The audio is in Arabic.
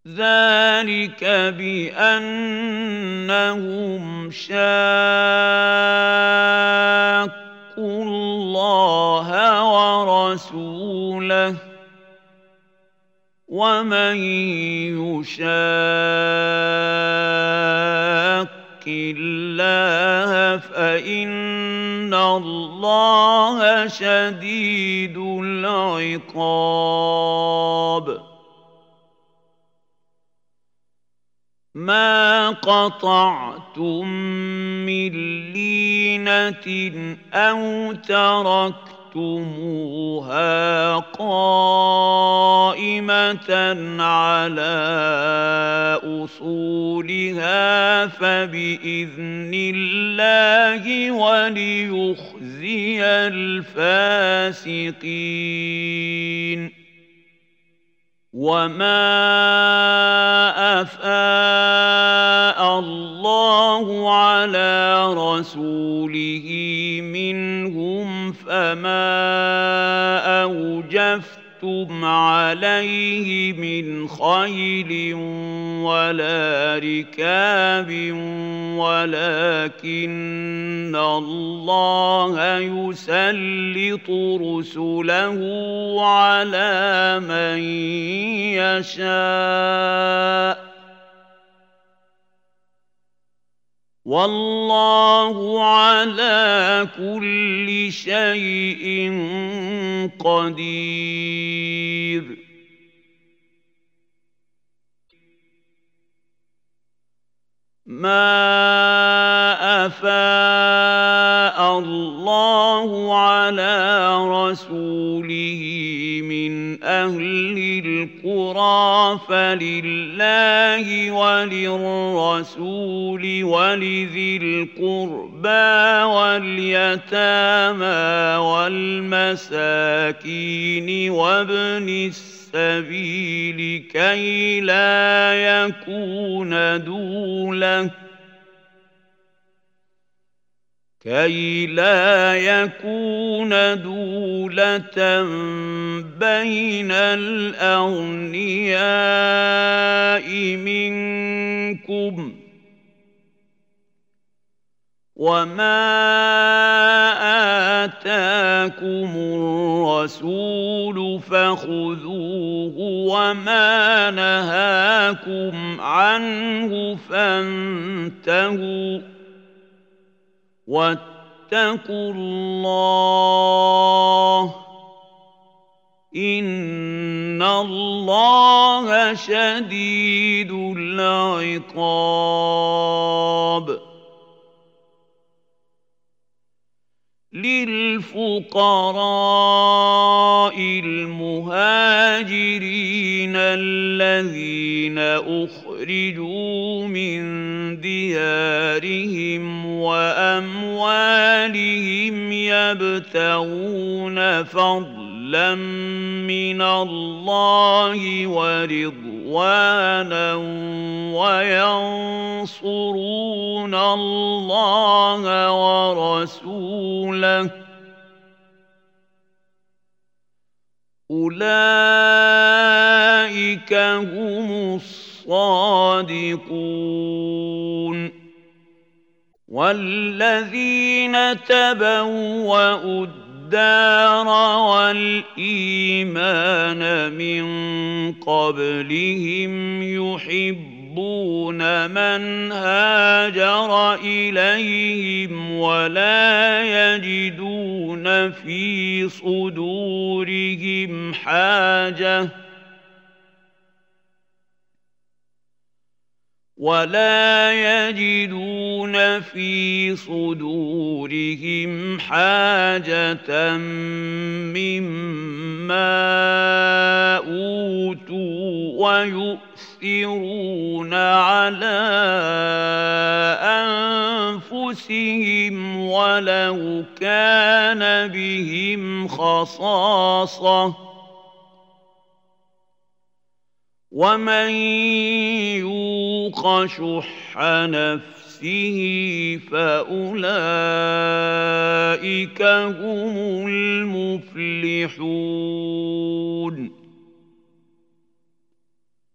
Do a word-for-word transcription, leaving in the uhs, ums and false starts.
ذلك بأنهم شاقوا الله ورسوله ومن يشاق الله فإن الله شديد العقاب ما قطعتم من لينة أو تركتموها قائمة على أصولها فبإذن الله وليخزي الفاسقين وما أفاء الله على رسوله منهم فما أوجفتم عليه من خيل ولا ركاب ولكن الله يسلط رسله على من يشاء والله على كل شيء قدير ما أفاء الله على رسوله من أهل القرى فلله وللرسول ولذي القربى واليتامى والمساكين وابن السبيل كي لا يكون دولة كي لا يكون دولة بين الأغنياء منكم وما آتاكم الرسول فخذوه وما نهاكم عنه فانتهوا واتقوا الله إن الله شديد العقاب للفقراء المهاجرين الذين أخرجوا من ديارهم وأموالهم يبتغون فضلا من الله ورضوانا وينصرون الله ورسوله أولئك هم الصادقون والذين تبوأوا الدار والإيمان من قبلهم يحبون من هاجر إليهم ولا يجدون في صدورهم حاجة ولا يجدون في صدورهم حاجة مما أوتوا ويؤثرون على أنفسهم ولو كان بهم خصاصة ومن يوق شح نفسه فأولئك هم المفلحون